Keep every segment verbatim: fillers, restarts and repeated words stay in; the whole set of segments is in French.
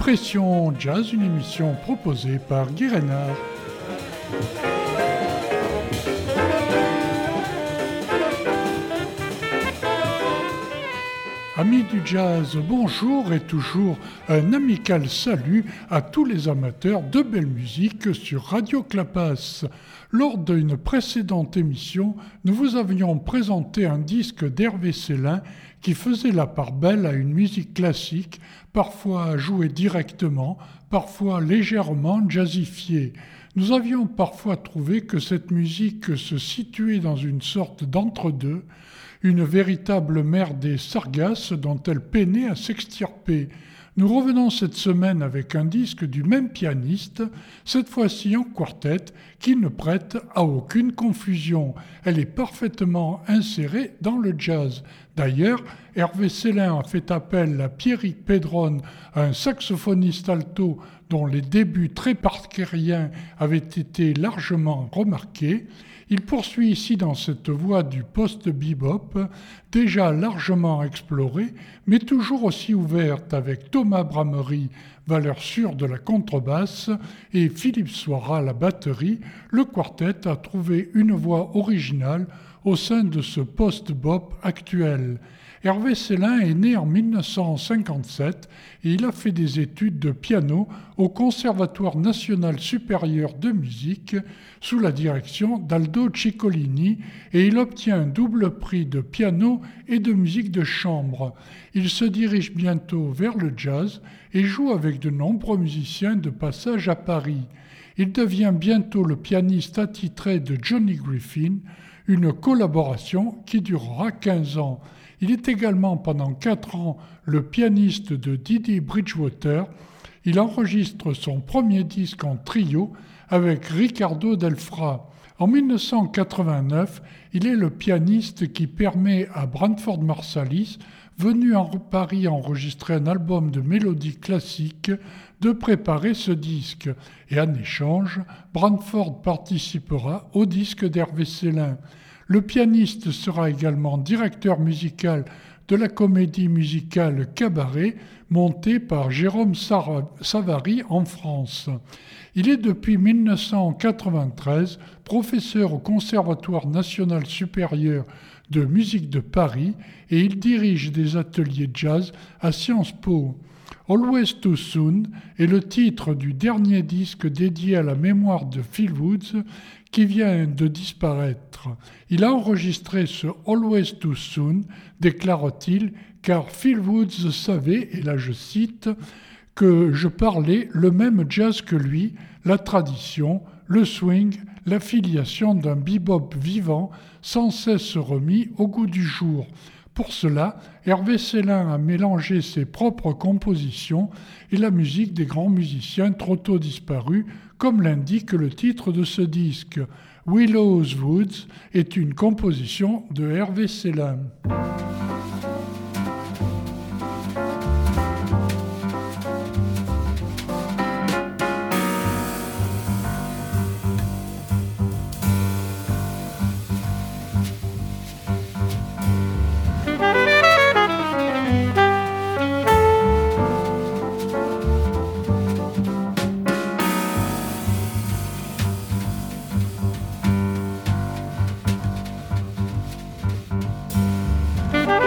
Impression Jazz, une émission proposée par Guy Reynard. Amis du jazz, bonjour et toujours un amical salut à tous les amateurs de belle musique sur Radio Clapas. Lors d'une précédente émission, nous vous avions présenté un disque d'Hervé Célin qui faisait la part belle à une musique classique, parfois jouée directement, parfois légèrement jazzifiée. Nous avions parfois trouvé que cette musique se situait dans une sorte d'entre-deux, une véritable mer des sargasses dont elle peinait à s'extirper. Nous revenons cette semaine avec un disque du même pianiste, cette fois-ci en quartet, qui ne prête à aucune confusion. Elle est parfaitement insérée dans le jazz. D'ailleurs, Hervé Célin a fait appel à Pierrick Pedron, un saxophoniste alto dont les débuts très parkeriens avaient été largement remarqués. Il poursuit ici dans cette voie du post-bebop, déjà largement explorée, mais toujours aussi ouverte avec Thomas Bramery, valeur sûre de la contrebasse, et Philippe Soira à la batterie. Le quartet a trouvé une voix originale au sein de ce post-bop actuel. Hervé Célin est né en mille neuf cent cinquante-sept et il a fait des études de piano au Conservatoire national supérieur de musique sous la direction d'Aldo Ciccolini et il obtient un double prix de piano et de musique de chambre. Il se dirige bientôt vers le jazz et joue avec de nombreux musiciens de passage à Paris. Il devient bientôt le pianiste attitré de Johnny Griffin, une collaboration qui durera quinze ans. Il est également pendant quatre ans le pianiste de Didi Bridgewater. Il enregistre son premier disque en trio avec Ricardo Del Fra. En mille neuf cent quatre-vingt-neuf, il est le pianiste qui permet à Branford Marsalis, venu en Paris enregistrer un album de mélodies classiques, de préparer ce disque. Et en échange, Branford participera au disque d'Hervé Célin. Le pianiste sera également directeur musical de la comédie musicale Cabaret, montée par Jérôme Savary en France. Il est depuis mille neuf cent quatre-vingt-treize professeur au Conservatoire national supérieur de musique de Paris et il dirige des ateliers jazz à Sciences Po. Always Too Soon est le titre du dernier disque dédié à la mémoire de Phil Woods qui vient de disparaître. Il a enregistré ce Always Too Soon, déclare-t-il, car Phil Woods savait, et là je cite, que je parlais le même jazz que lui, la tradition, le swing, l'affiliation d'un bebop vivant sans cesse remis au goût du jour. Pour cela, Hervé Célin a mélangé ses propres compositions et la musique des grands musiciens trop tôt disparus, comme l'indique le titre de ce disque. Willows Woods est une composition de Hervé Célin. Bye.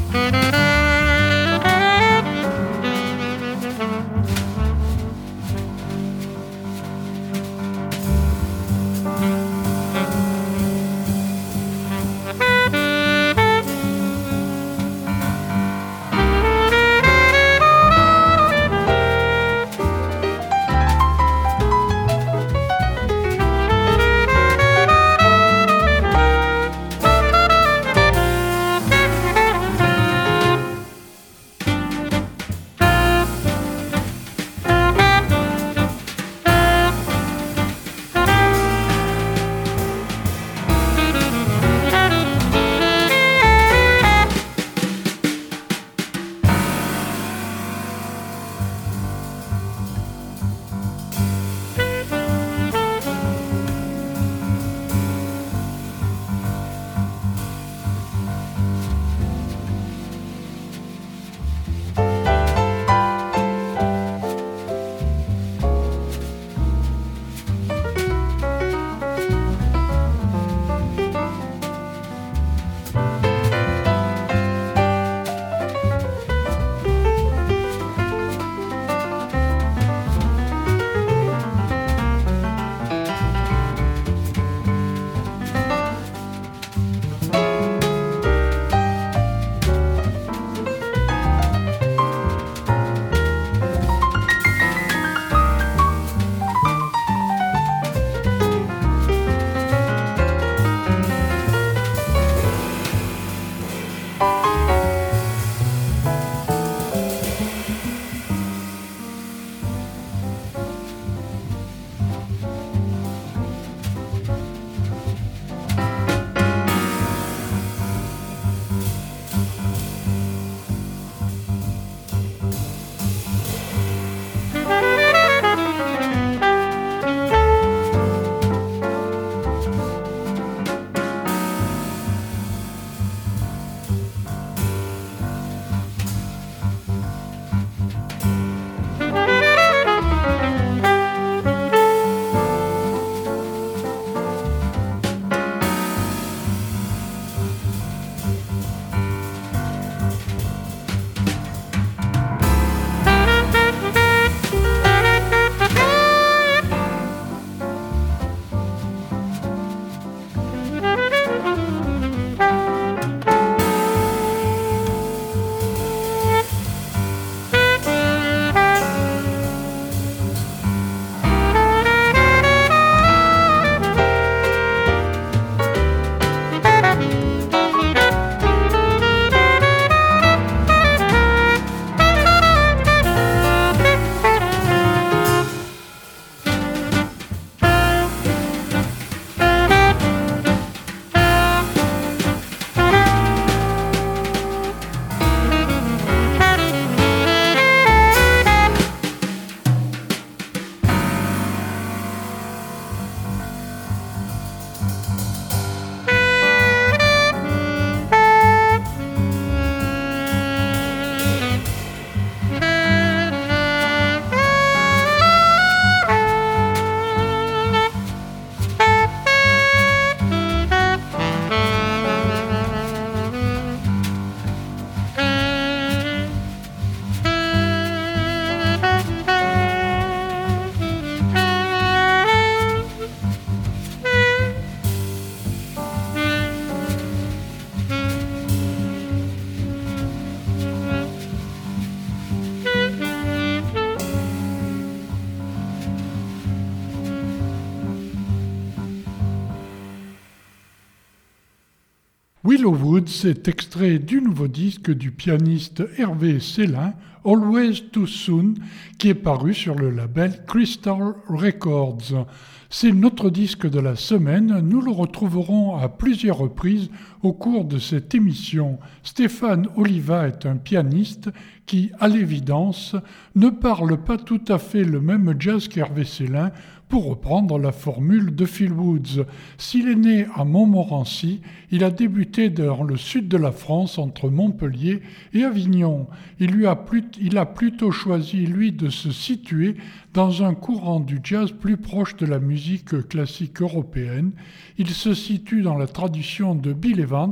Willow Woods est extrait du nouveau disque du pianiste Hervé Célin, Always Too Soon, qui est paru sur le label Crystal Records. C'est notre disque de la semaine, nous le retrouverons à plusieurs reprises au cours de cette émission. Stéphane Oliva est un pianiste qui, à l'évidence, ne parle pas tout à fait le même jazz qu'Hervé Célin, pour reprendre la formule de Phil Woods. S'il est né à Montmorency, il a débuté dans le sud de la France, entre Montpellier et Avignon. Il, lui a, plus, il a plutôt choisi, lui, de se situer dans un courant du jazz plus proche de la musique classique européenne. Il se situe dans la tradition de Bill Evans,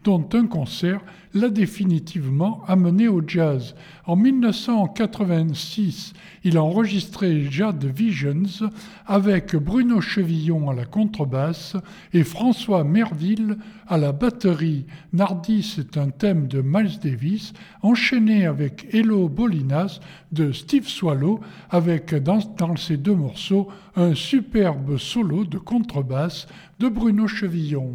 dont un concert l'a définitivement amené au jazz. En mille neuf cent quatre-vingt-six, il a enregistré Jazz Visions avec Bruno Chevillon à la contrebasse et François Merville à la batterie. Nardis est un thème de Miles Davis, enchaîné avec Hello Bolinas de Steve Swallow, avec dans, dans ces deux morceaux un superbe solo de contrebasse de Bruno Chevillon.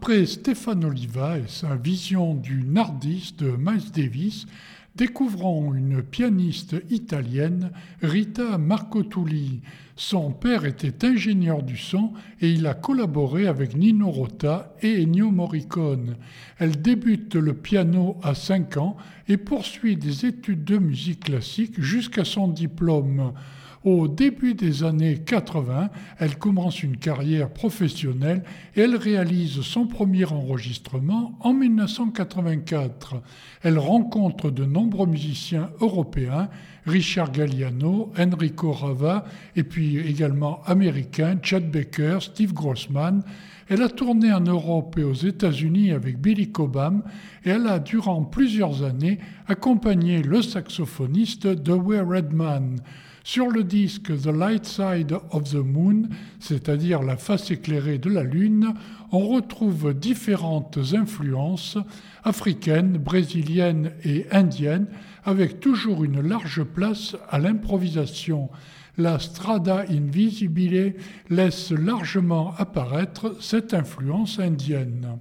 Après Stéphane Oliva et sa vision du Nardis de Miles Davis, découvrons une pianiste italienne, Rita Marcotulli. Son père était ingénieur du son et il a collaboré avec Nino Rota et Ennio Morricone. Elle débute le piano à cinq ans et poursuit des études de musique classique jusqu'à son diplôme. Au début des années quatre-vingts, elle commence une carrière professionnelle et elle réalise son premier enregistrement en dix-neuf cent quatre-vingt-quatre. Elle rencontre de nombreux musiciens européens, Richard Galliano, Enrico Rava et puis également américains, Chet Baker, Steve Grossman. Elle a tourné en Europe et aux États-Unis avec Billy Cobham et elle a durant plusieurs années accompagné le saxophoniste Dewey Redman. Sur le disque The Light Side of the Moon, c'est-à-dire la face éclairée de la Lune, on retrouve différentes influences africaines, brésiliennes et indiennes, avec toujours une large place à l'improvisation. La Strada Invisibile laisse largement apparaître cette influence indienne.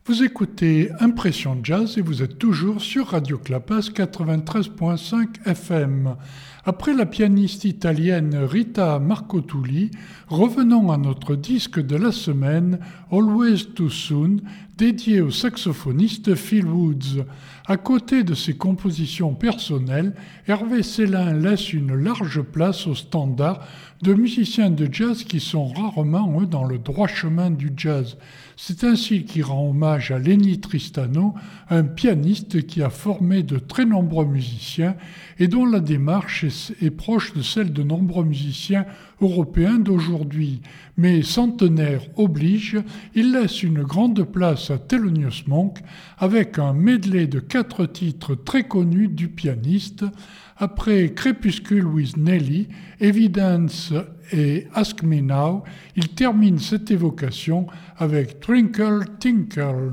Vous écoutez Impression Jazz et vous êtes toujours sur Radio Clapas quatre-vingt-treize virgule cinq F M. Après la pianiste italienne Rita Marcotulli, revenons à notre disque de la semaine, Always Too Soon, dédié au saxophoniste Phil Woods. À côté de ses compositions personnelles, Hervé Célin laisse une large place aux standards de musiciens de jazz qui sont rarement, eux, dans le droit chemin du jazz. C'est ainsi qu'il rend hommage à Lenny Tristano, un pianiste qui a formé de très nombreux musiciens et dont la démarche est, est proche de celle de nombreux musiciens européens d'aujourd'hui. Mais centenaire oblige, il laisse une grande place à Thelonious Monk avec un medley de quatre titres très connus du pianiste. Après Crépuscule with Nelly, Evidence et Ask Me Now, il termine cette évocation avec Twinkle Tinkle.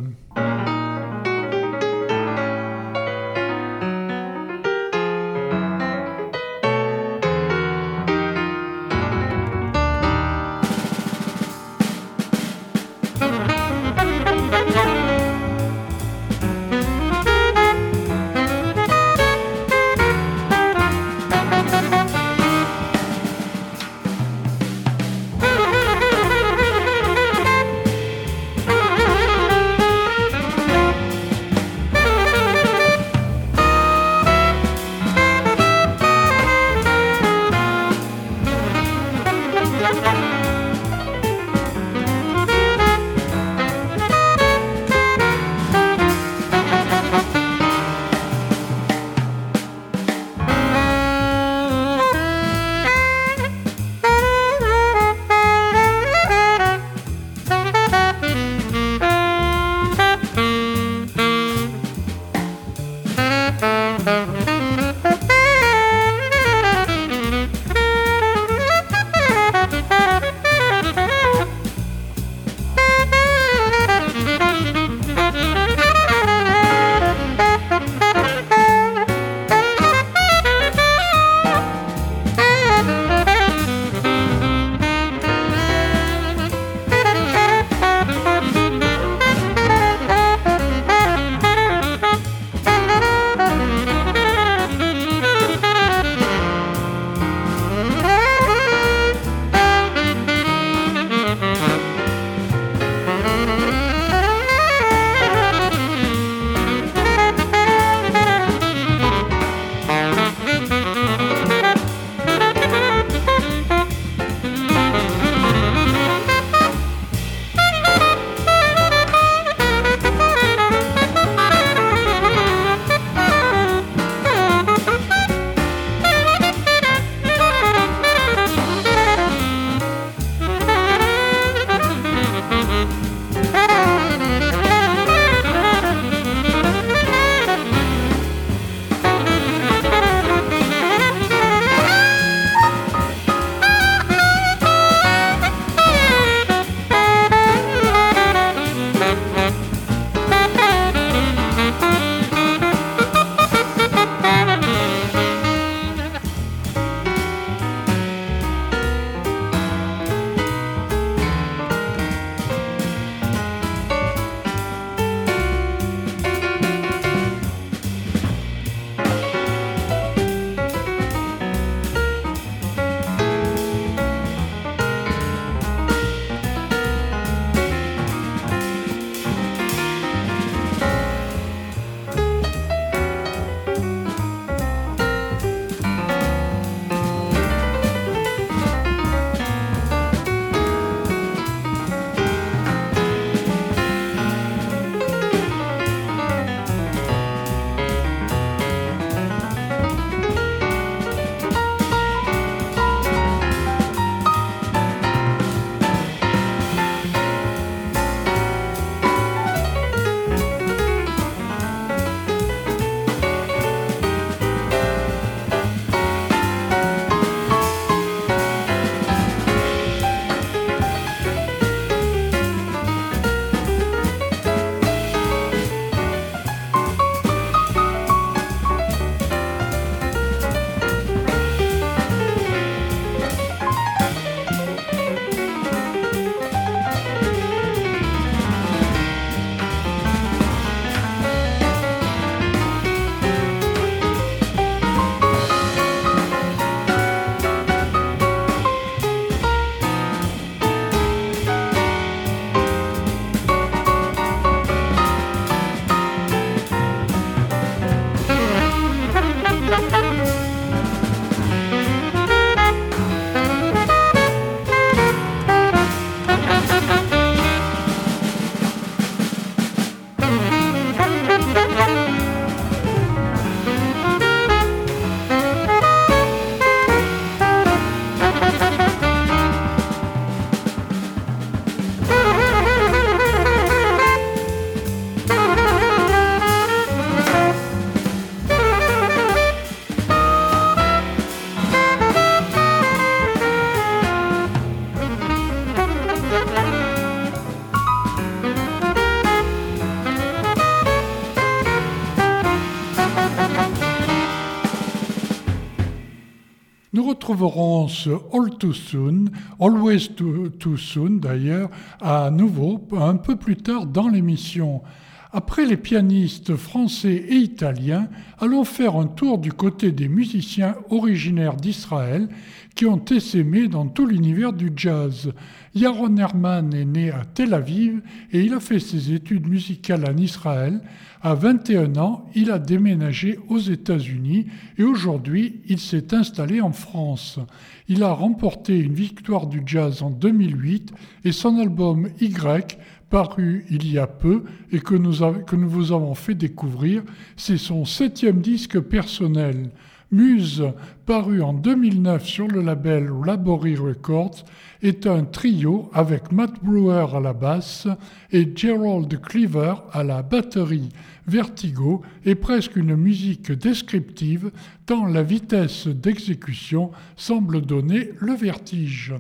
Nous retrouverons ce All Too Soon, Always Too, too Soon d'ailleurs, à nouveau un peu plus tard dans l'émission. Après les pianistes français et italiens, allons faire un tour du côté des musiciens originaires d'Israël qui ont essaimé dans tout l'univers du jazz. Yaron Herman est né à Tel Aviv et il a fait ses études musicales en Israël. À vingt et un ans, il a déménagé aux États-Unis et aujourd'hui, il s'est installé en France. Il a remporté une victoire du jazz en deux mille huit et son album Y, paru il y a peu et que nous, a, que nous vous avons fait découvrir, c'est son septième disque personnel. Muse, paru en deux mille neuf sur le label Laborie Records, est un trio avec Matt Brewer à la basse et Gerald Cleaver à la batterie. Vertigo est presque une musique descriptive tant la vitesse d'exécution semble donner le vertige.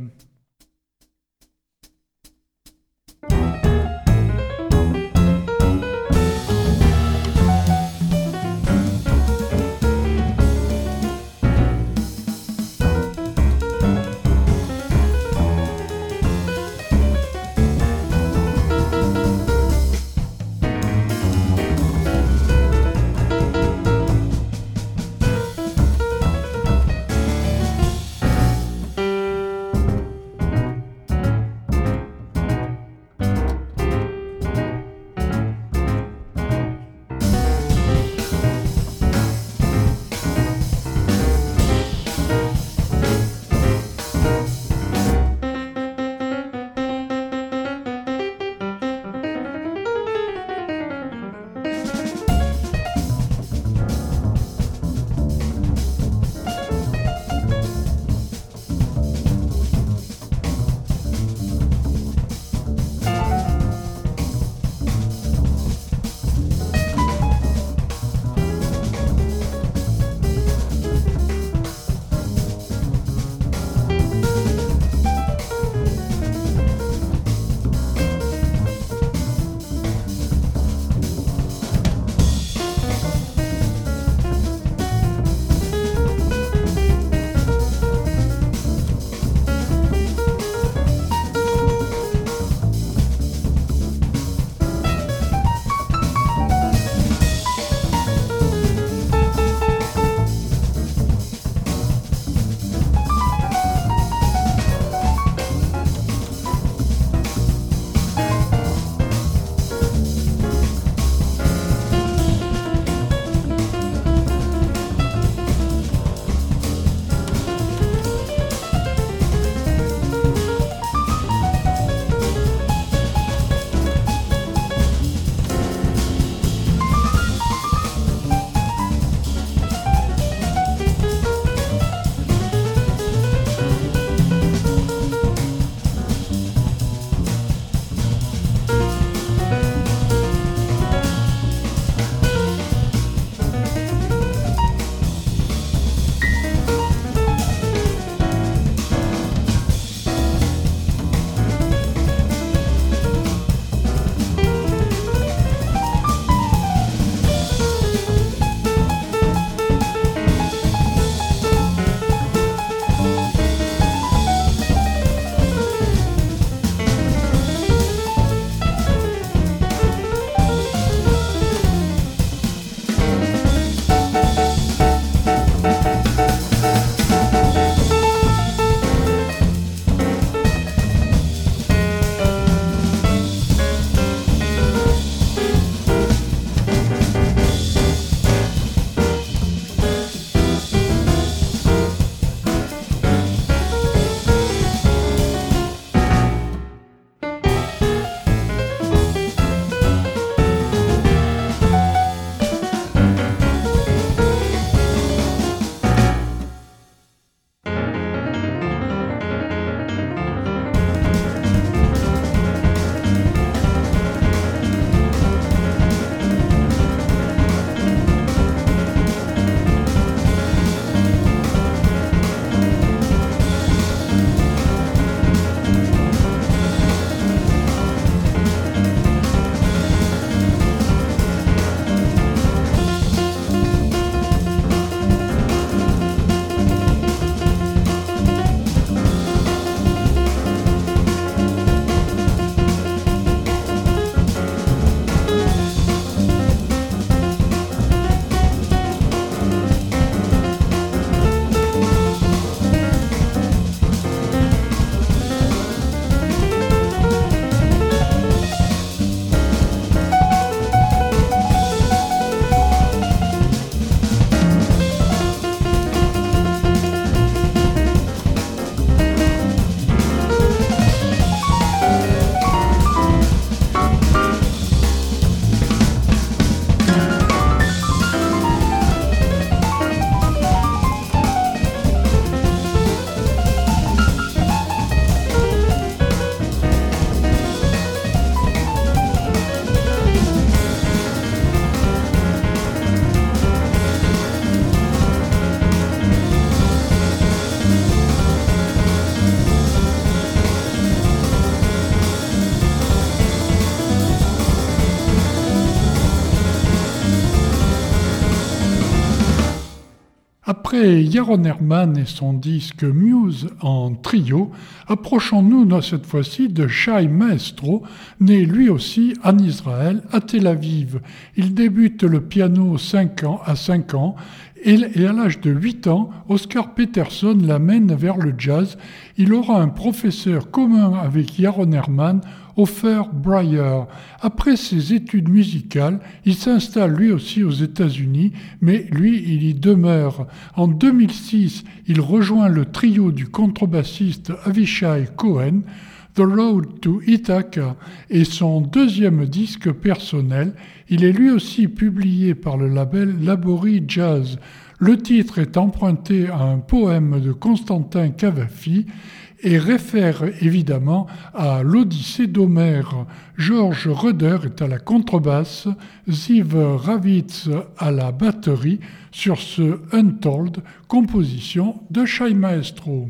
Après Yaron Herman et son disque Muse en trio, approchons-nous cette fois-ci de Shai Maestro, né lui aussi en Israël, à Tel Aviv. Il débute le piano cinq ans, à cinq ans et, et à l'âge de huit ans, Oscar Peterson l'amène vers le jazz. Il aura un professeur commun avec Yaron Herman, Ofer Breyer. Après ses études musicales, il s'installe lui aussi aux États-Unis, mais lui, il y demeure. En deux mille six, il rejoint le trio du contrebassiste Avishai Cohen. The Road to Ithaca est son deuxième disque personnel. Il est lui aussi publié par le label Labori Jazz. Le titre est emprunté à un poème de Constantin Cavafy et réfère évidemment à l'Odyssée d'Homère. Georges Roeder est à la contrebasse, Ziv Ravitz à la batterie sur ce Untold, composition de Shai Maestro.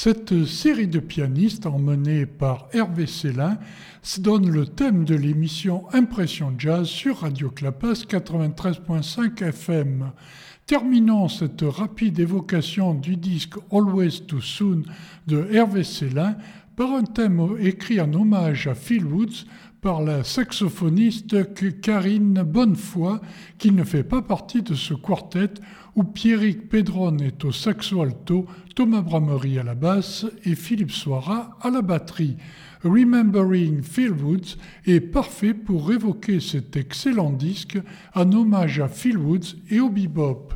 Cette série de pianistes emmenée par Hervé Célin se donne le thème de l'émission Impression Jazz sur Radio Clapas quatre-vingt-treize virgule cinq F M. Terminons cette rapide évocation du disque Always Too Soon de Hervé Célin par un thème écrit en hommage à Phil Woods par la saxophoniste Karine Bonnefoy, qui ne fait pas partie de ce quartet où Pierrick Pedron est au saxo alto, Thomas Bramery à la basse et Philippe Soira à la batterie. Remembering Phil Woods est parfait pour évoquer cet excellent disque en hommage à Phil Woods et au bebop.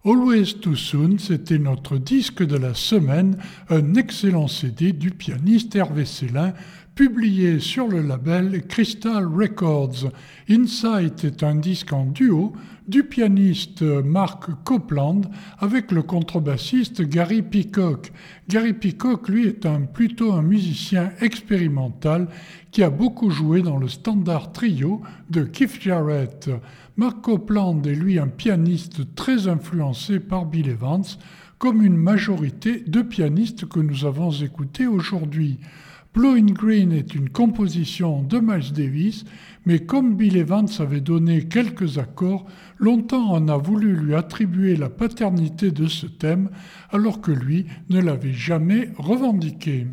Always Too Soon, c'était notre disque de la semaine, un excellent C D du pianiste Hervé Célin, publié sur le label Crystal Records. Insight est un disque en duo du pianiste Mark Copeland avec le contrebassiste Gary Peacock. Gary Peacock, lui, est un, plutôt un musicien expérimental qui a beaucoup joué dans le standard trio de Keith Jarrett. Mark Copeland est lui un pianiste très influencé par Bill Evans, comme une majorité de pianistes que nous avons écoutés aujourd'hui. Blowing Green est une composition de Miles Davis, mais comme Bill Evans avait donné quelques accords, longtemps on a voulu lui attribuer la paternité de ce thème, alors que lui ne l'avait jamais revendiqué.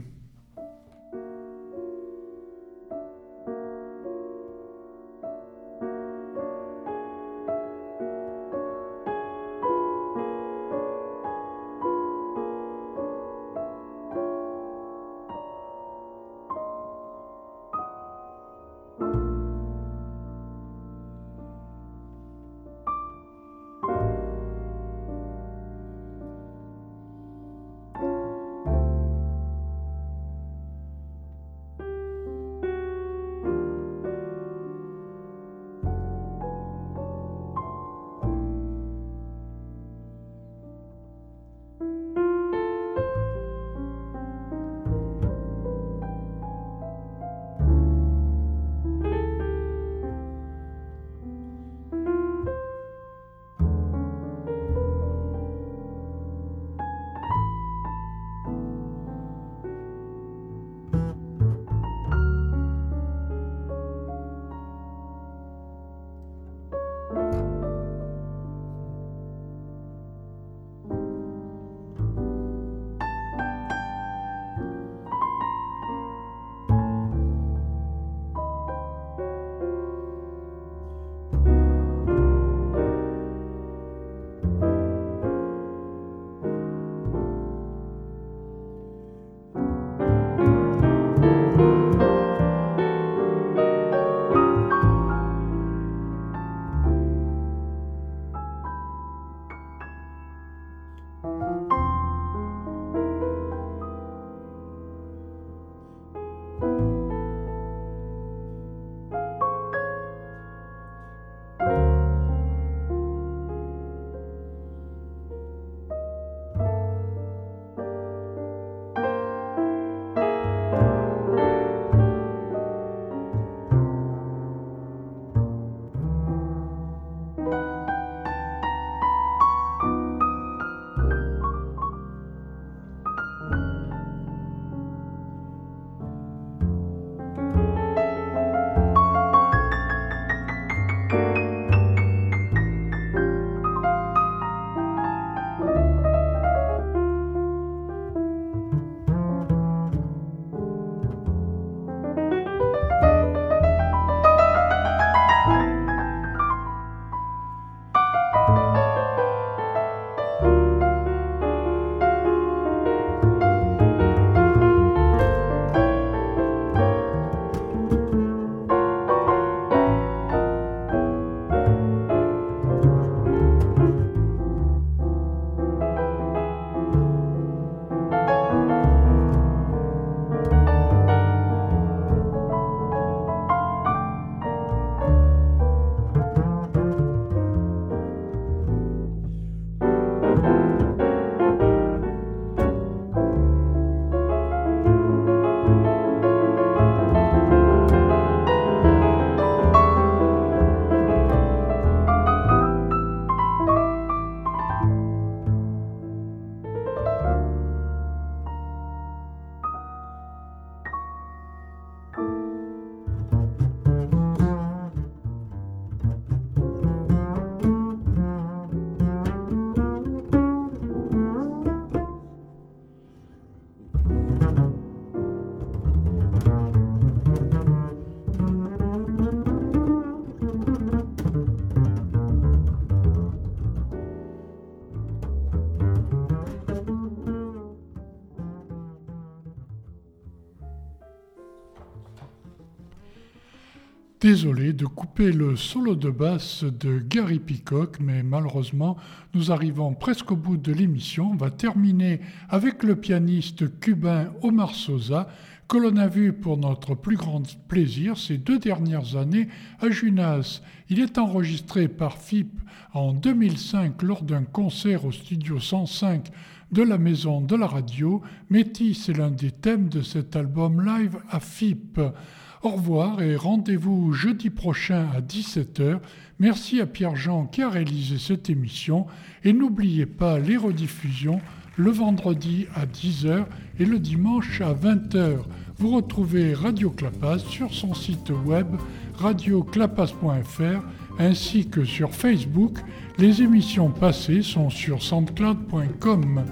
Désolé de couper le solo de basse de Gary Peacock, mais malheureusement, nous arrivons presque au bout de l'émission. On va terminer avec le pianiste cubain Omar Sosa, que l'on a vu pour notre plus grand plaisir ces deux dernières années à Junas. Il est enregistré par F I P en deux mille cinq lors d'un concert au studio cent cinq de la Maison de la Radio. Métis est l'un des thèmes de cet album live à F I P. Au revoir et rendez-vous jeudi prochain à dix-sept heures. Merci à Pierre-Jean qui a réalisé cette émission. Et n'oubliez pas les rediffusions le vendredi à dix heures et le dimanche à vingt heures. Vous retrouvez Radio Clapas sur son site web radio clapas point f r ainsi que sur Facebook. Les émissions passées sont sur soundcloud point com.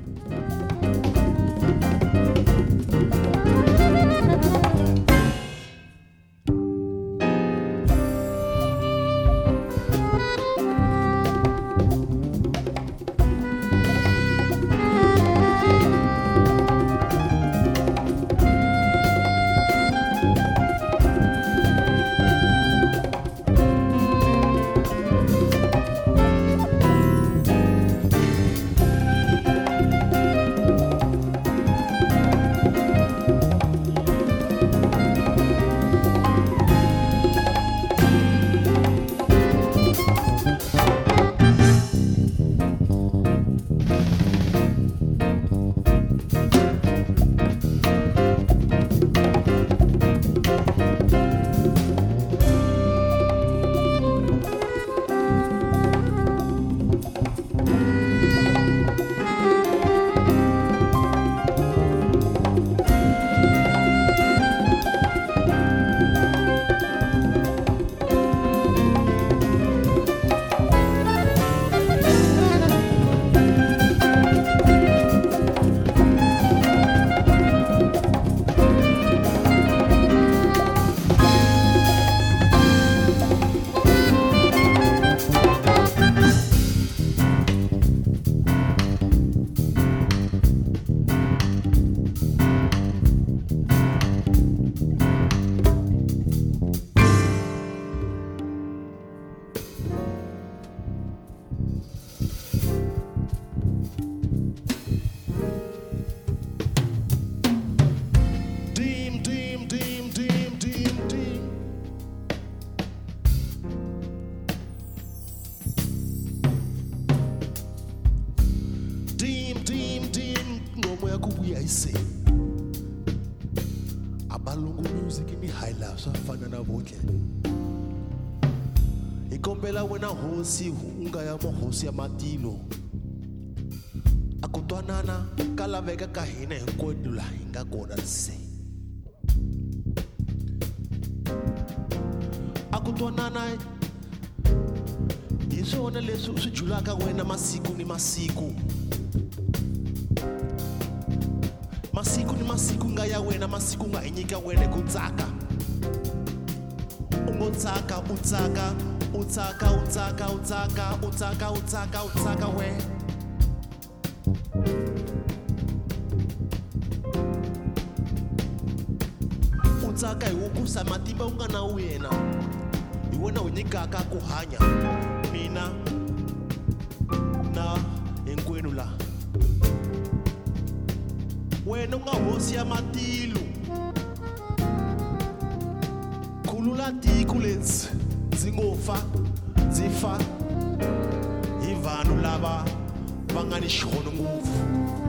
Hosi unga ya mohosi ya matilo akutwanana kala veka kahina hinkwedula hinga kona se akutwanana isona leswi u swi julaka wena masiku ni masiku masiku ni masiku nga ya wena masiku nga inyika wena ku tsaka ungo tsaka u tsaka Utsaka, utsaka, utsaka, utsaka, utsaka, utsaka, we. Utsaka iwukusa matimba unga na wena. Iwena unyikaka kuhanya. Mina na enkwenu la. Wena unga hosi ya matilu. Kulula tikulets. Zingofa, zifa, ivanu laba, bangani shono nguvu.